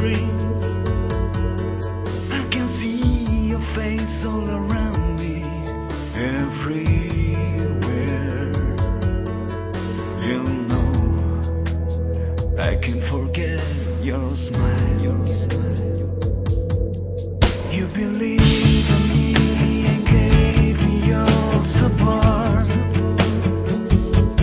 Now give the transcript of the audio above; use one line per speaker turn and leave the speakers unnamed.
dreams. I can see your face all around me, everywhere. You know, I can't forget your smile, your smile.